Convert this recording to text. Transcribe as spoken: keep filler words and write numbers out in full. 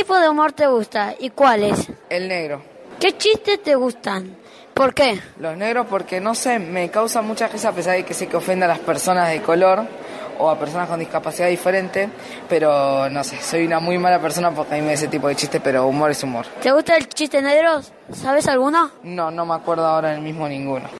tipo de humor te gusta y cuáles? El negro. ¿Qué chistes te gustan? ¿Por qué? Los negros porque, no sé, me causa mucha risa a pesar de que sé que ofende a las personas de color o a personas con discapacidad diferente, pero no sé, soy una muy mala persona porque a mí me da ese tipo de chistes, pero humor es humor. ¿Te gusta el chiste negro? ¿Sabes alguno? No, no me acuerdo ahora del mismo ninguno.